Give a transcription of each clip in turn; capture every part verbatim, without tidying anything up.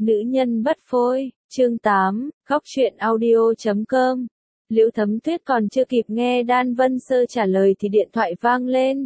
Nữ nhân bất phôi, chương tám, góc truyện audio chấm com. Liễu Thấm Tuyết còn chưa kịp nghe Đan Vân Sơ trả lời thì điện thoại vang lên.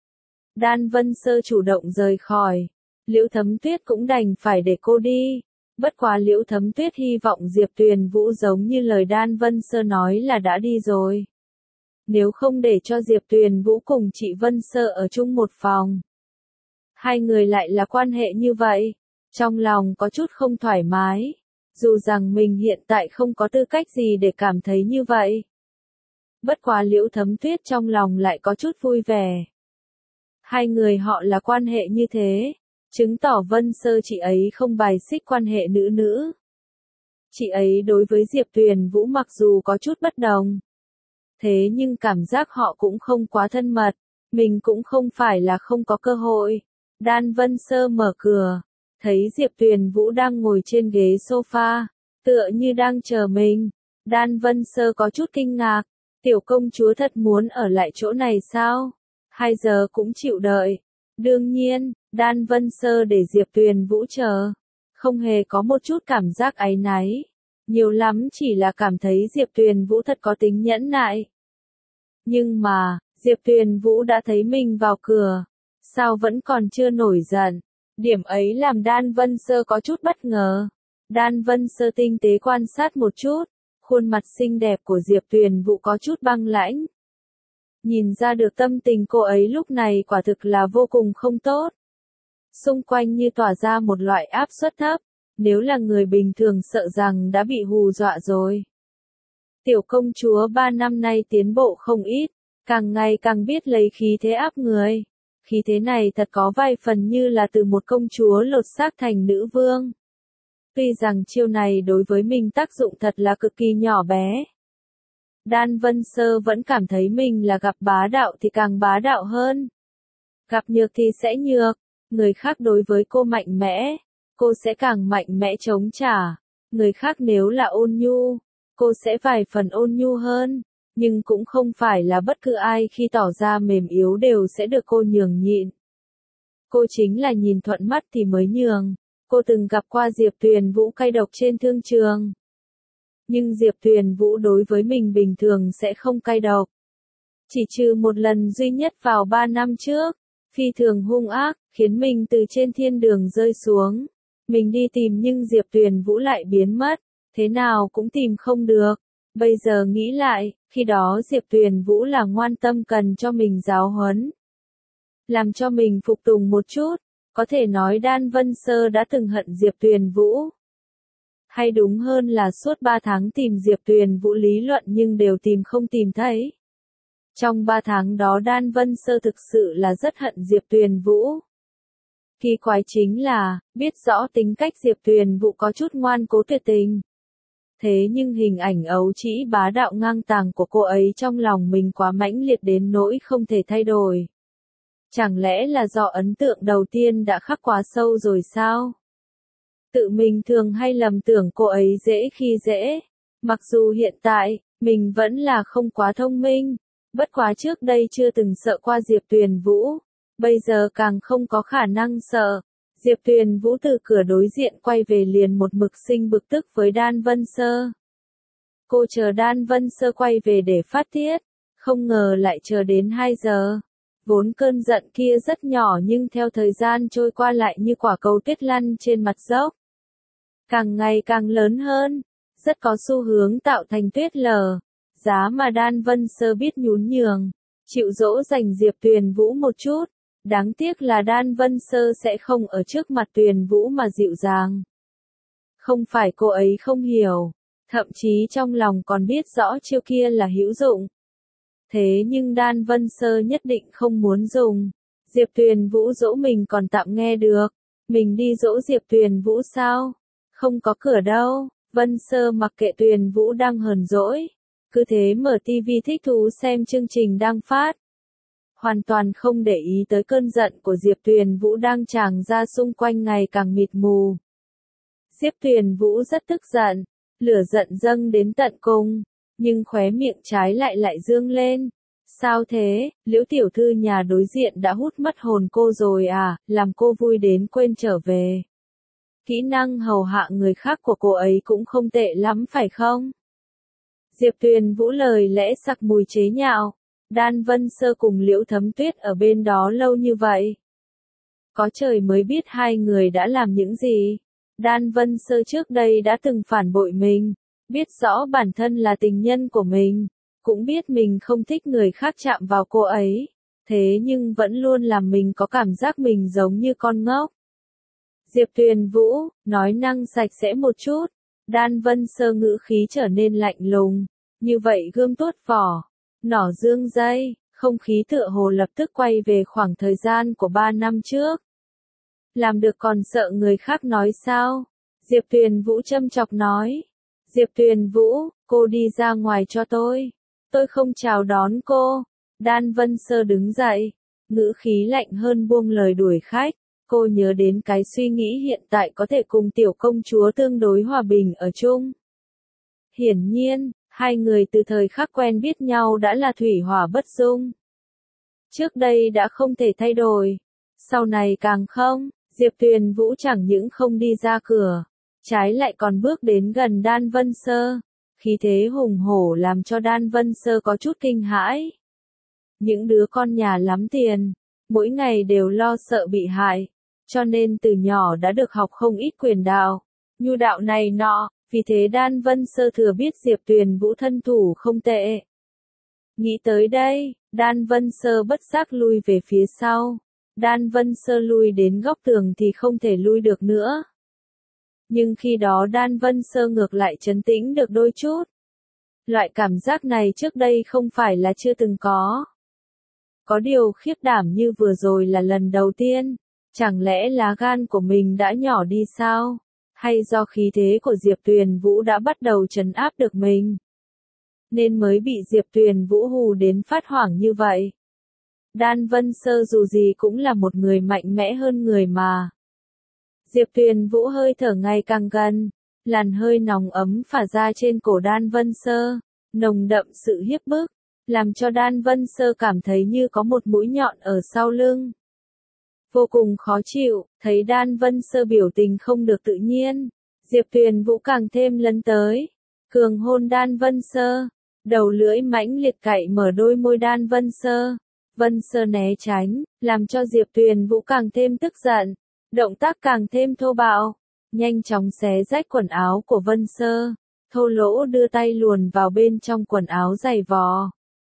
Đan Vân Sơ chủ động rời khỏi. Liễu Thấm Tuyết cũng đành phải để cô đi. Bất quá Liễu Thấm Tuyết hy vọng Diệp Tuyền Vũ giống như lời Đan Vân Sơ nói là đã đi rồi. Nếu không để cho Diệp Tuyền Vũ cùng chị Vân Sơ ở chung một phòng. Hai người lại là quan hệ như vậy. Trong lòng có chút không thoải mái. Dù rằng mình hiện tại không có tư cách gì để cảm thấy như vậy. Bất quá Liễu Thấm Tuyết trong lòng lại có chút vui vẻ. Hai người họ là quan hệ như thế. Chứng tỏ Vân Sơ chị ấy không bài xích quan hệ nữ nữ. Chị ấy đối với Diệp Tuyền Vũ mặc dù có chút bất đồng. Thế nhưng cảm giác họ cũng không quá thân mật. Mình cũng không phải là không có cơ hội. Đan Vân Sơ mở cửa. Thấy Diệp Tuyền Vũ đang ngồi trên ghế sofa, tựa như đang chờ mình. Đan Vân Sơ có chút kinh ngạc, tiểu công chúa thật muốn ở lại chỗ này sao? Hai giờ cũng chịu đợi. Đương nhiên, Đan Vân Sơ để Diệp Tuyền Vũ chờ. Không hề có một chút cảm giác áy náy. Nhiều lắm chỉ là cảm thấy Diệp Tuyền Vũ thật có tính nhẫn nại. Nhưng mà, Diệp Tuyền Vũ đã thấy mình vào cửa. Sao vẫn còn chưa nổi giận? Điểm ấy làm Đan Vân Sơ có chút bất ngờ. Đan Vân Sơ tinh tế quan sát một chút, khuôn mặt xinh đẹp của Diệp Tuyền Vũ có chút băng lãnh. Nhìn ra được tâm tình cô ấy lúc này quả thực là vô cùng không tốt. Xung quanh như tỏa ra một loại áp suất thấp, nếu là người bình thường sợ rằng đã bị hù dọa rồi. Tiểu công chúa ba năm nay tiến bộ không ít, càng ngày càng biết lấy khí thế áp người. Khí thế này thật có vài phần như là từ một công chúa lột xác thành nữ vương. Tuy rằng chiêu này đối với mình tác dụng thật là cực kỳ nhỏ bé. Đan Vân Sơ vẫn cảm thấy mình là gặp bá đạo thì càng bá đạo hơn. Gặp nhược thì sẽ nhược, người khác đối với cô mạnh mẽ, cô sẽ càng mạnh mẽ chống trả. Người khác nếu là ôn nhu, cô sẽ vài phần ôn nhu hơn. Nhưng cũng không phải là bất cứ ai khi tỏ ra mềm yếu đều sẽ được cô nhường nhịn. Cô chính là nhìn thuận mắt thì mới nhường. Cô từng gặp qua Diệp Tuyền Vũ cay độc trên thương trường. Nhưng Diệp Tuyền Vũ đối với mình bình thường sẽ không cay độc. Chỉ trừ một lần duy nhất vào ba năm trước, phi thường hung ác, khiến mình từ trên thiên đường rơi xuống. Mình đi tìm nhưng Diệp Tuyền Vũ lại biến mất, thế nào cũng tìm không được. Bây giờ nghĩ lại, khi đó Diệp Tuyền Vũ là ngoan tâm cần cho mình giáo huấn. Làm cho mình phục tùng một chút, có thể nói Đan Vân Sơ đã từng hận Diệp Tuyền Vũ. Hay đúng hơn là suốt ba tháng tìm Diệp Tuyền Vũ lý luận nhưng đều tìm không tìm thấy. Trong ba tháng đó Đan Vân Sơ thực sự là rất hận Diệp Tuyền Vũ. Kỳ quái chính là, biết rõ tính cách Diệp Tuyền Vũ có chút ngoan cố tuyệt tình. Thế nhưng hình ảnh ấu trĩ bá đạo ngang tàng của cô ấy trong lòng mình quá mãnh liệt đến nỗi không thể thay đổi. Chẳng lẽ là do ấn tượng đầu tiên đã khắc quá sâu rồi sao? Tự mình thường hay lầm tưởng cô ấy dễ khi dễ. Mặc dù hiện tại, mình vẫn là không quá thông minh. Bất quá trước đây chưa từng sợ qua Diệp Tuyền Vũ. Bây giờ càng không có khả năng sợ. Diệp Tuyền Vũ từ cửa đối diện quay về liền một mực sinh bực tức với Đan Vân Sơ. Cô chờ Đan Vân Sơ quay về để phát tiết, không ngờ lại chờ đến hai giờ. Vốn cơn giận kia rất nhỏ nhưng theo thời gian trôi qua lại như quả cầu tuyết lăn trên mặt dốc. Càng ngày càng lớn hơn, rất có xu hướng tạo thành tuyết lở. Giá mà Đan Vân Sơ biết nhún nhường, chịu dỗ dành Diệp Tuyền Vũ một chút. Đáng tiếc là Đan Vân Sơ sẽ không ở trước mặt Tuyền Vũ mà dịu dàng. Không phải cô ấy không hiểu, thậm chí trong lòng còn biết rõ chiêu kia là hữu dụng. Thế nhưng Đan Vân Sơ nhất định không muốn dùng. Diệp Tuyền Vũ dỗ mình còn tạm nghe được. Mình đi dỗ Diệp Tuyền Vũ sao? Không có cửa đâu. Vân Sơ mặc kệ Tuyền Vũ đang hờn dỗi. Cứ thế mở tivi thích thú xem chương trình đang phát. Hoàn toàn không để ý tới cơn giận của Diệp Tuyền Vũ đang tràn ra xung quanh ngày càng mịt mù. Diệp Tuyền Vũ rất tức giận, lửa giận dâng đến tận cùng, nhưng khóe miệng trái lại lại dương lên. Sao thế, Liễu tiểu thư nhà đối diện đã hút mất hồn cô rồi à, làm cô vui đến quên trở về. Kỹ năng hầu hạ người khác của cô ấy cũng không tệ lắm phải không? Diệp Tuyền Vũ lời lẽ sặc mùi chế nhạo. Đan Vân Sơ cùng Liễu Thấm Tuyết ở bên đó lâu như vậy. Có trời mới biết hai người đã làm những gì. Đan Vân Sơ trước đây đã từng phản bội mình, biết rõ bản thân là tình nhân của mình, cũng biết mình không thích người khác chạm vào cô ấy, thế nhưng vẫn luôn làm mình có cảm giác mình giống như con ngốc. Diệp Tuyền Vũ, nói năng sạch sẽ một chút. Đan Vân Sơ ngữ khí trở nên lạnh lùng, như vậy gươm tuốt vỏ, nỏ dương dây, không khí tựa hồ lập tức quay về khoảng thời gian của ba năm trước. Làm được còn sợ người khác nói sao? Diệp Tuyền Vũ châm chọc nói. Diệp Tuyền Vũ, cô đi ra ngoài cho tôi. Tôi không chào đón cô. Đan Vân Sơ đứng dậy, ngữ khí lạnh hơn buông lời đuổi khách. Cô nhớ đến cái suy nghĩ hiện tại có thể cùng tiểu công chúa tương đối hòa bình ở chung. Hiển nhiên, hai người từ thời khắc quen biết nhau đã là thủy hỏa bất dung. Trước đây đã không thể thay đổi, sau này càng không. Diệp Tuyền Vũ chẳng những không đi ra cửa, trái lại còn bước đến gần Đan Vân Sơ, khí thế hùng hổ làm cho Đan Vân Sơ có chút kinh hãi. Những đứa con nhà lắm tiền, mỗi ngày đều lo sợ bị hại, cho nên từ nhỏ đã được học không ít quyền đạo, nhu đạo này nọ, vì thế Đan Vân Sơ thừa biết Diệp Tuyền Vũ thân thủ không tệ. Nghĩ tới đây, Đan Vân Sơ bất giác lui về phía sau. Đan Vân Sơ lui đến góc tường thì không thể lui được nữa. Nhưng khi đó Đan Vân Sơ ngược lại trấn tĩnh được đôi chút. Loại cảm giác này trước đây không phải là chưa từng có. Có điều khiếp đảm như vừa rồi là lần đầu tiên. Chẳng lẽ lá gan của mình đã nhỏ đi sao? Hay do khí thế của Diệp Tuyền Vũ đã bắt đầu trấn áp được mình? Nên mới bị Diệp Tuyền Vũ hù đến phát hoảng như vậy. Đan Vân Sơ dù gì cũng là một người mạnh mẽ hơn người mà. Diệp Tuyền Vũ hơi thở ngày càng gần, làn hơi nóng ấm phả ra trên cổ Đan Vân Sơ, nồng đậm sự hiếp bức, làm cho Đan Vân Sơ cảm thấy như có một mũi nhọn ở sau lưng. Vô cùng khó chịu, thấy Đan Vân Sơ biểu tình không được tự nhiên, Diệp Tuyền Vũ càng thêm lấn tới, cường hôn Đan Vân Sơ, đầu lưỡi mãnh liệt cạy mở đôi môi Đan Vân Sơ. Vân Sơ né tránh, làm cho Diệp Tuyền Vũ càng thêm tức giận, động tác càng thêm thô bạo, nhanh chóng xé rách quần áo của Vân Sơ, thô lỗ đưa tay luồn vào bên trong quần áo dày vò.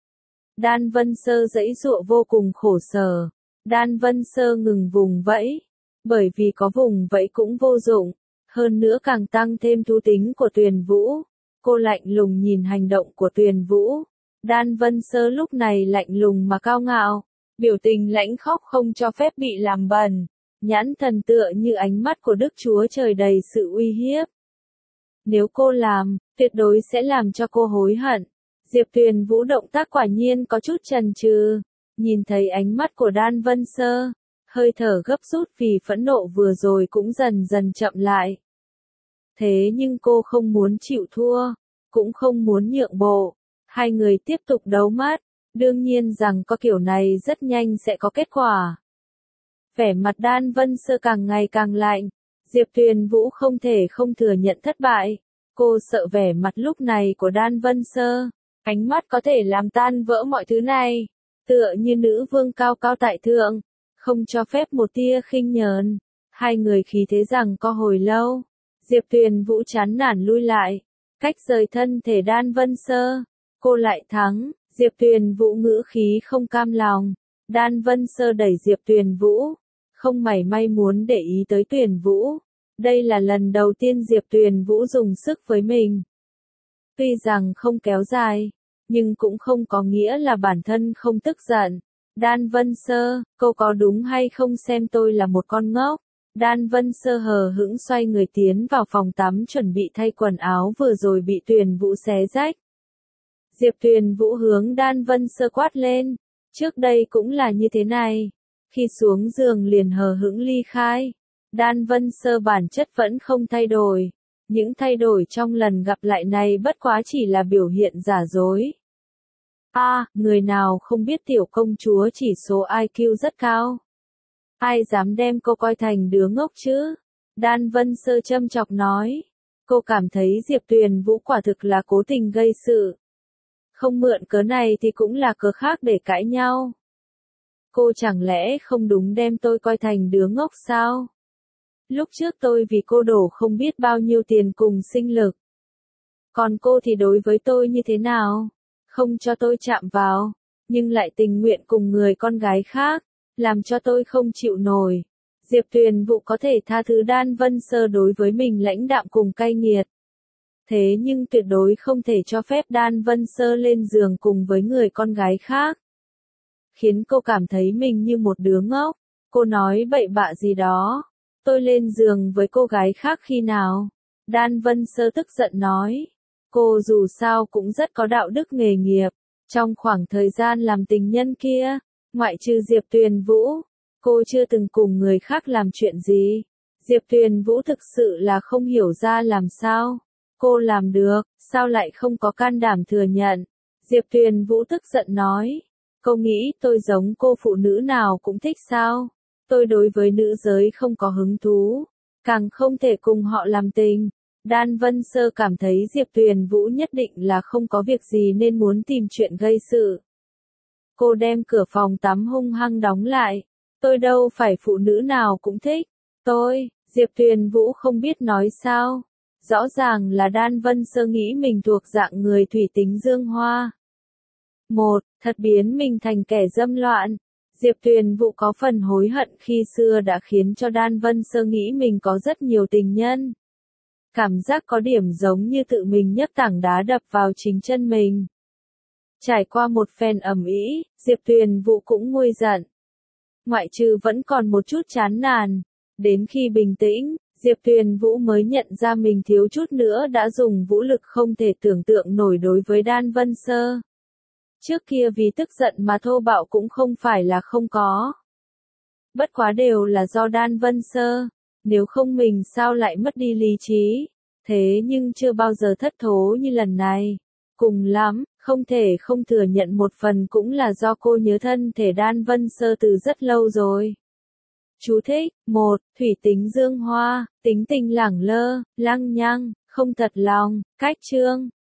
Đan Vân Sơ giãy giụa vô cùng khổ sở, Đan Vân Sơ ngừng vùng vẫy, bởi vì có vùng vẫy cũng vô dụng, hơn nữa càng tăng thêm thú tính của Tuyền Vũ. Cô lạnh lùng nhìn hành động của Tuyền Vũ. Đan Vân Sơ lúc này lạnh lùng mà cao ngạo, biểu tình lãnh khốc không cho phép bị làm bẩn, nhãn thần tựa như ánh mắt của Đức Chúa Trời đầy sự uy hiếp. Nếu cô làm, tuyệt đối sẽ làm cho cô hối hận. Diệp Tuyền Vũ động tác quả nhiên có chút chần chừ, nhìn thấy ánh mắt của Đan Vân Sơ, hơi thở gấp rút vì phẫn nộ vừa rồi cũng dần dần chậm lại. Thế nhưng cô không muốn chịu thua, cũng không muốn nhượng bộ. Hai người tiếp tục đấu mắt, đương nhiên rằng có kiểu này rất nhanh sẽ có kết quả. Vẻ mặt Đan Vân Sơ càng ngày càng lạnh, Diệp Tuyền Vũ không thể không thừa nhận thất bại. Cô sợ vẻ mặt lúc này của Đan Vân Sơ, ánh mắt có thể làm tan vỡ mọi thứ này, tựa như nữ vương cao cao tại thượng, không cho phép một tia khinh nhờn. Hai người khí thế rằng có hồi lâu, Diệp Tuyền Vũ chán nản lui lại, cách rời thân thể Đan Vân Sơ. Cô lại thắng, Diệp Tuyền Vũ ngữ khí không cam lòng. Đan Vân Sơ đẩy Diệp Tuyền Vũ, không mảy may muốn để ý tới Tuyền Vũ. Đây là lần đầu tiên Diệp Tuyền Vũ dùng sức với mình. Tuy rằng không kéo dài, nhưng cũng không có nghĩa là bản thân không tức giận. Đan Vân Sơ, cô có đúng hay không xem tôi là một con ngốc? Đan Vân Sơ hờ hững xoay người tiến vào phòng tắm chuẩn bị thay quần áo vừa rồi bị Tuyền Vũ xé rách. Diệp Tuyền Vũ hướng Đan Vân Sơ quát lên, trước đây cũng là như thế này, khi xuống giường liền hờ hững ly khai. Đan Vân Sơ bản chất vẫn không thay đổi, những thay đổi trong lần gặp lại này bất quá chỉ là biểu hiện giả dối. A, à, người nào không biết tiểu công chúa chỉ số i kiu rất cao. Ai dám đem cô coi thành đứa ngốc chứ? Đan Vân Sơ châm chọc nói. Cô cảm thấy Diệp Tuyền Vũ quả thực là cố tình gây sự. Không mượn cớ này thì cũng là cớ khác để cãi nhau. Cô chẳng lẽ không đúng đem tôi coi thành đứa ngốc sao? Lúc trước tôi vì cô đổ không biết bao nhiêu tiền cùng sinh lực. Còn cô thì đối với tôi như thế nào? Không cho tôi chạm vào, nhưng lại tình nguyện cùng người con gái khác, làm cho tôi không chịu nổi. Diệp Tuyền Vũ có thể tha thứ Đan Vân Sơ đối với mình lãnh đạm cùng cay nghiệt. Thế nhưng tuyệt đối không thể cho phép Đan Vân Sơ lên giường cùng với người con gái khác. Khiến cô cảm thấy mình như một đứa ngốc. Cô nói bậy bạ gì đó. Tôi lên giường với cô gái khác khi nào? Đan Vân Sơ tức giận nói. Cô dù sao cũng rất có đạo đức nghề nghiệp. Trong khoảng thời gian làm tình nhân kia, ngoại trừ Diệp Tuyền Vũ, cô chưa từng cùng người khác làm chuyện gì. Diệp Tuyền Vũ thực sự là không hiểu ra làm sao. Cô làm được, sao lại không có can đảm thừa nhận. Diệp Tuyền Vũ tức giận nói. Cô nghĩ tôi giống cô phụ nữ nào cũng thích sao? Tôi đối với nữ giới không có hứng thú, càng không thể cùng họ làm tình. Đan Vân Sơ cảm thấy Diệp Tuyền Vũ nhất định là không có việc gì nên muốn tìm chuyện gây sự. Cô đem cửa phòng tắm hung hăng đóng lại. Tôi đâu phải phụ nữ nào cũng thích. Tôi, Diệp Tuyền Vũ không biết nói sao. Rõ ràng là Đan Vân Sơ nghĩ mình thuộc dạng người thủy tính dương hoa. Một, thật biến mình thành kẻ dâm loạn. Diệp Tuyền Vũ có phần hối hận khi xưa đã khiến cho Đan Vân Sơ nghĩ mình có rất nhiều tình nhân. Cảm giác có điểm giống như tự mình nhấc tảng đá đập vào chính chân mình. Trải qua một phen ầm ĩ, Diệp Tuyền Vũ cũng nguôi giận. Ngoại trừ vẫn còn một chút chán nản. Đến khi bình tĩnh, Diệp Tuyền Vũ mới nhận ra mình thiếu chút nữa đã dùng vũ lực không thể tưởng tượng nổi đối với Đan Vân Sơ. Trước kia vì tức giận mà thô bạo cũng không phải là không có. Bất quá đều là do Đan Vân Sơ, nếu không mình sao lại mất đi lý trí, thế nhưng chưa bao giờ thất thố như lần này. Cùng lắm, không thể không thừa nhận một phần cũng là do cô nhớ thân thể Đan Vân Sơ từ rất lâu rồi. Chú thích, một, thủy tính dương hoa, tính tình lẳng lơ, lăng nhăng, không thật lòng, cách chương.